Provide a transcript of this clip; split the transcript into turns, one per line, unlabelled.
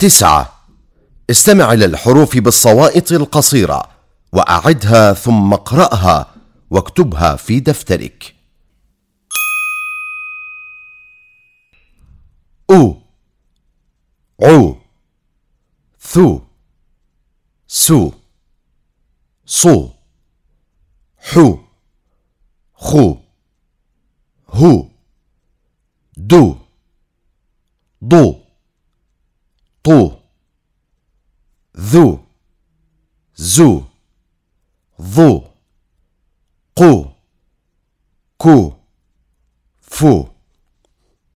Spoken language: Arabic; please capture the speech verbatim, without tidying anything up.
تسعة. استمع إلى الحروف بالصوائط القصيرة وأعدها ثم اقرأها واكتبها في دفترك. أو، عو، ثو، سو، صو، حو، خو، هو، دو، ضو، طو، ذو، زو، ضو، قو، كو، فو.